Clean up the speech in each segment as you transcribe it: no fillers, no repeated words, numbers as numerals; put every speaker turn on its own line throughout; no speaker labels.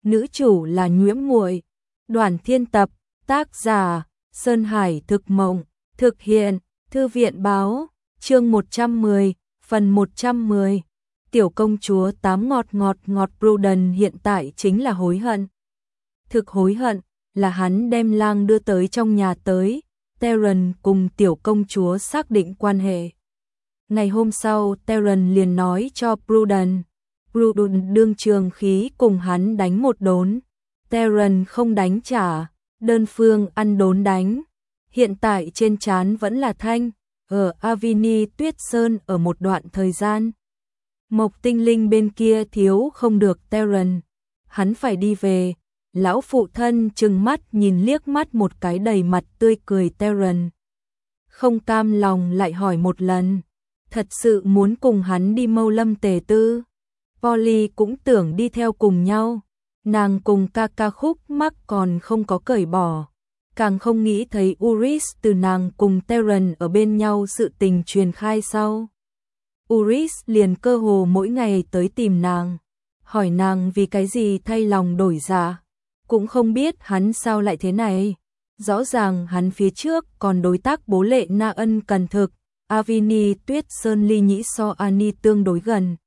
nữ chủ là Nhiễm Muội. Đoàn Thiên tập, tác giả Sơn Hải Thực Mộng, thực hiện Thư viện Báo, chương 110, phần 110. Tiểu công chúa tám ngọt ngọt Pruden hiện tại chính là hối hận. Thực hối hận là hắn đem lang đưa tới trong nhà tới, Terran cùng tiểu công chúa xác định quan hệ. Ngày hôm sau, Terran liền nói cho Pruden đương trường khí cùng hắn đánh một đốn. Terran không đánh trả, đơn phương ăn đốn đánh. Hiện tại trên trán vẫn là thanh, ở Avini Tuyết Sơn ở một đoạn thời gian. Mộc Tinh Linh bên kia thiếu không được Terran, hắn phải đi về. Lão phụ thân trừng mắt nhìn liếc mắt một cái đầy mặt tươi cười Terran. Không cam lòng lại hỏi một lần, thật sự muốn cùng hắn đi Mâu Lâm tề tư. Polly cũng tưởng đi theo cùng nhau, nàng cùng ca khúc mắc còn không có cởi bỏ. Càng không nghĩ thấy Uris từ nàng cùng Terran ở bên nhau sự tình truyền khai sau. Uris liền cơ hồ mỗi ngày tới tìm nàng, hỏi nàng vì cái gì thay lòng đổi dạ. Cũng không biết hắn sao lại thế này. Rõ ràng hắn phía trước còn đối tác bố lệ Na Ân cần thực, Avini Tuyết Sơn ly nhĩ so Ani tương đối gần.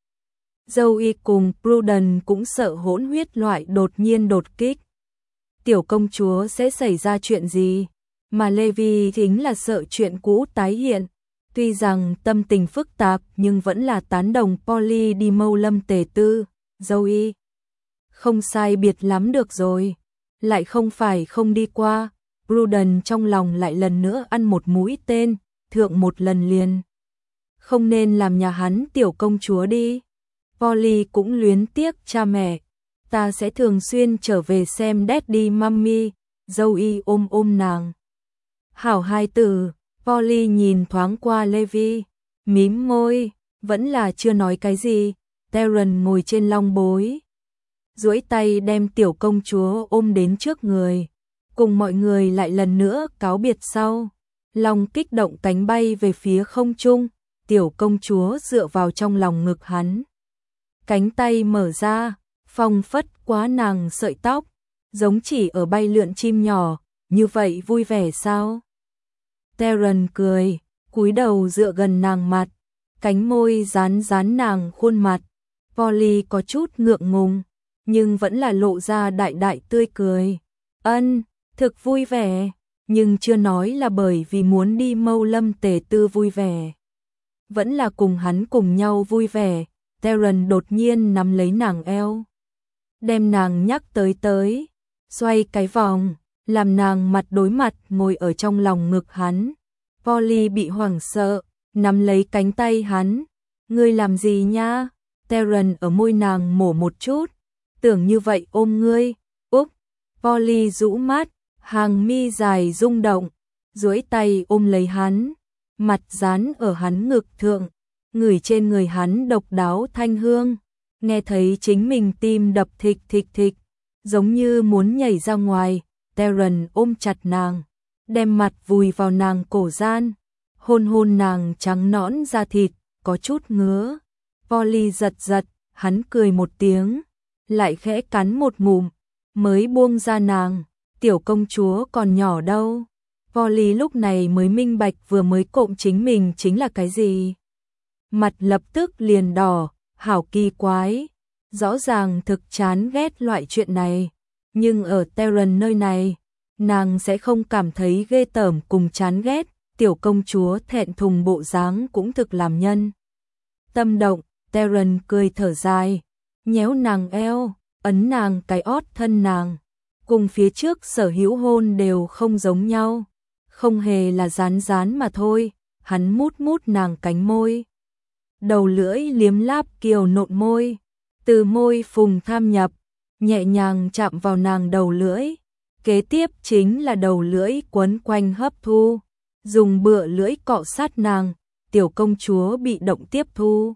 Zoe cùng Pruden cũng sợ hỗn huyết loại đột nhiên đột kích. Tiểu công chúa sẽ xảy ra chuyện gì? Mà Levi chính là sợ chuyện cũ tái hiện. Tuy rằng tâm tình phức tạp nhưng vẫn là tán đồng Polly đi Mâu Lâm tề tư. Zoe, không sai biệt lắm được rồi. Lại không phải không đi qua. Pruden trong lòng lại lần nữa ăn một mũi tên, thượng một lần liền. Không nên làm nhà hắn tiểu công chúa đi. Polly cũng luyến tiếc cha mẹ. Ta sẽ thường xuyên trở về xem Daddy Mommy. Zoe ôm nàng. Hảo hai tử. Polly nhìn thoáng qua Levi, mím môi, vẫn là chưa nói cái gì. Terran ngồi trên long bối, duỗi tay đem tiểu công chúa ôm đến trước người, cùng mọi người lại lần nữa cáo biệt sau. Long kích động cánh bay về phía không trung, tiểu công chúa dựa vào trong lòng ngực hắn. Cánh tay mở ra, phong phất quá nàng sợi tóc, giống chỉ ở bay lượn chim nhỏ, như vậy vui vẻ sao? Terran cười, cúi đầu dựa gần nàng mặt, cánh môi dán nàng khuôn mặt. Polly có chút ngượng ngùng, nhưng vẫn là lộ ra đại tươi cười. Ân, thực vui vẻ, nhưng chưa nói là bởi vì muốn đi Mâu Lâm tề tư vui vẻ. Vẫn là cùng hắn cùng nhau vui vẻ. Terran đột nhiên nắm lấy nàng eo, đem nàng nhắc tới, xoay cái vòng, làm nàng mặt đối mặt ngồi ở trong lòng ngực hắn. Polly bị hoảng sợ, nắm lấy cánh tay hắn. Ngươi làm gì nha? Terran ở môi nàng mổ một chút, tưởng như vậy ôm ngươi. Úp, Polly rũ mắt, hàng mi dài rung động, duỗi tay ôm lấy hắn, mặt dán ở hắn ngực thượng, ngửi trên người hắn độc đáo thanh hương, nghe thấy chính mình tim đập thịch, giống như muốn nhảy ra ngoài. Terran ôm chặt nàng, đem mặt vùi vào nàng cổ gian, hôn nàng trắng nõn da thịt, có chút ngứa. Polly giật, hắn cười một tiếng, lại khẽ cắn một ngụm, mới buông ra nàng. Tiểu công chúa còn nhỏ đâu. Polly lúc này mới minh bạch vừa mới cộm chính mình chính là cái gì. Mặt lập tức liền đỏ, hảo kỳ quái. Rõ ràng thực chán ghét loại chuyện này, nhưng ở Terran nơi này, nàng sẽ không cảm thấy ghê tởm cùng chán ghét. Tiểu công chúa thẹn thùng bộ dáng cũng thực làm nhân tâm động. Terran cười thở dài, nhéo nàng eo, ấn nàng cái ót thân nàng. Cùng phía trước sở hữu hôn đều không giống nhau, không hề là dán mà thôi. Hắn mút nàng cánh môi, đầu lưỡi liếm láp kiều nộn môi, từ môi phùng tham nhập, nhẹ nhàng chạm vào nàng đầu lưỡi. Kế tiếp chính là đầu lưỡi quấn quanh hấp thu, dùng bựa lưỡi cọ sát nàng. Tiểu công chúa bị động tiếp thu,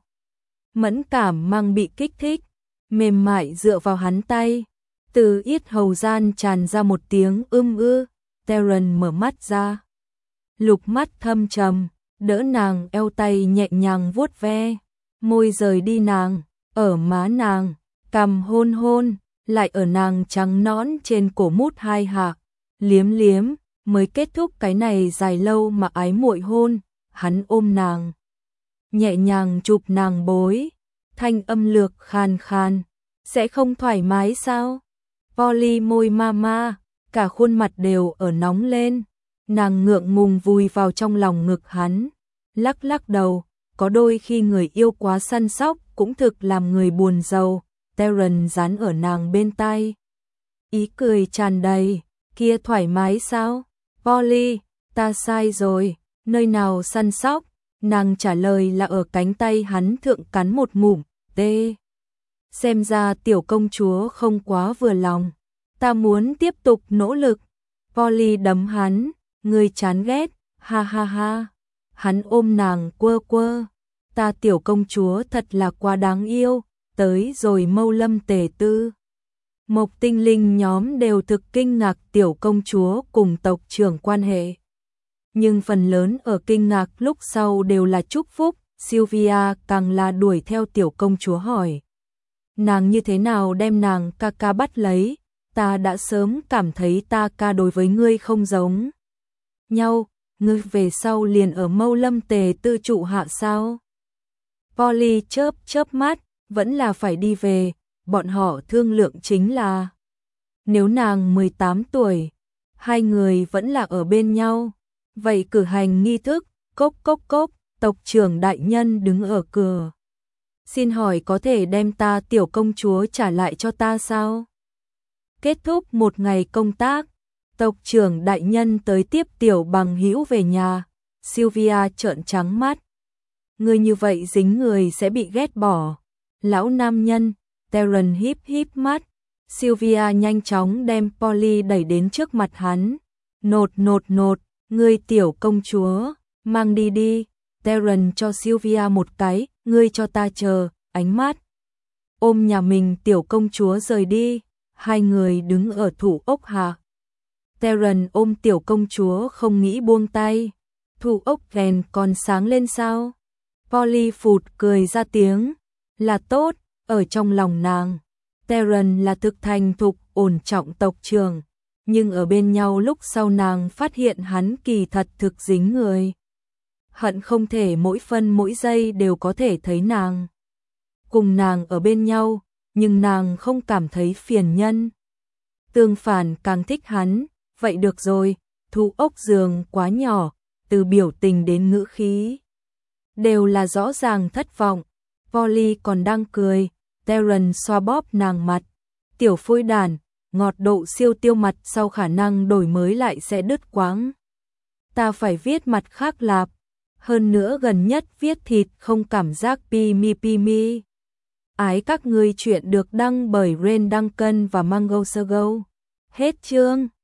mẫn cảm mang bị kích thích, mềm mại dựa vào hắn tay, từ yết hầu gian tràn ra một tiếng ư. Terran mở mắt ra, lục mắt thâm trầm, đỡ nàng eo, tay nhẹ nhàng vuốt ve, môi rời đi nàng, ở má nàng, cằm hôn, lại ở nàng trắng nõn trên cổ mút hai hạ, liếm liếm, mới kết thúc cái này dài lâu mà ái muội hôn. Hắn ôm nàng, nhẹ nhàng chụp nàng bối, thanh âm lược khan khan, sẽ không thoải mái sao? Polly môi mama, cả khuôn mặt đều ở nóng lên, nàng ngượng ngùng vùi vào trong lòng ngực hắn, lắc lắc đầu, có đôi khi người yêu quá săn sóc cũng thực làm người buồn rầu. Terence dán ở nàng bên tai, ý cười tràn đầy, kia thoải mái sao? Polly, ta sai rồi, nơi nào săn sóc? Nàng trả lời là ở cánh tay hắn thượng cắn một ngụm, tê. Xem ra tiểu công chúa không quá vừa lòng, ta muốn tiếp tục nỗ lực. Polly đấm hắn, ngươi chán ghét, ha ha ha. Hắn ôm nàng quơ quơ, ta tiểu công chúa thật là quá đáng yêu. Tới rồi Mâu Lâm Tề Tư, Mộc Tinh Linh nhóm đều thực kinh ngạc tiểu công chúa cùng tộc trưởng quan hệ. Nhưng phần lớn ở kinh ngạc lúc sau đều là chúc phúc. Sylvia càng là đuổi theo tiểu công chúa hỏi, nàng như thế nào đem nàng ca ca bắt lấy? Ta đã sớm cảm thấy ta ca đối với ngươi không giống nhau, ngươi về sau liền ở Mâu Lâm Tề Tư trụ hạ sao? Polly chớp chớp mắt, vẫn là phải đi về, bọn họ thương lượng chính là nếu nàng 18 tuổi, hai người vẫn là ở bên nhau, vậy cử hành nghi thức. Cốc cốc cốc, tộc trưởng đại nhân đứng ở cửa. Xin hỏi có thể đem ta tiểu công chúa trả lại cho ta sao? Kết thúc một ngày công tác, tộc trưởng đại nhân tới tiếp tiểu bằng hữu về nhà. Sylvia trợn trắng mắt. Người như vậy dính người sẽ bị ghét bỏ. Lão nam nhân, Terence híp híp mắt. Sylvia nhanh chóng đem Polly đẩy đến trước mặt hắn. Nột nột nột, ngươi tiểu công chúa, mang đi đi. Terence cho Sylvia một cái, ngươi cho ta chờ, ánh mắt. Ôm nhà mình tiểu công chúa rời đi, hai người đứng ở thủ ốc hạ. Terence ôm tiểu công chúa không nghĩ buông tay. Thủ ốc đèn còn sáng lên sao? Polly phụt cười ra tiếng, là tốt, ở trong lòng nàng. Terence là thực thành thục, ổn trọng tộc trưởng, nhưng ở bên nhau lúc sau nàng phát hiện hắn kỳ thật thực dính người. Hận không thể mỗi phân mỗi giây đều có thể thấy nàng. Cùng nàng ở bên nhau, nhưng nàng không cảm thấy phiền nhân. Tương phản càng thích hắn, vậy được rồi, thủ ốc giường quá nhỏ, từ biểu tình đến ngữ khí đều là rõ ràng thất vọng. Polly còn đang cười, Terence xoa bóp nàng mặt. Tiểu phôi đàn, ngọt độ siêu tiêu mặt sau khả năng đổi mới lại sẽ đứt quãng. Ta phải viết mặt khác lạp. Hơn nữa gần nhất viết thịt không cảm giác pimi. Ái các ngươi chuyện được đăng bởi Ren Duncan và Mango Sogo. Hết chương.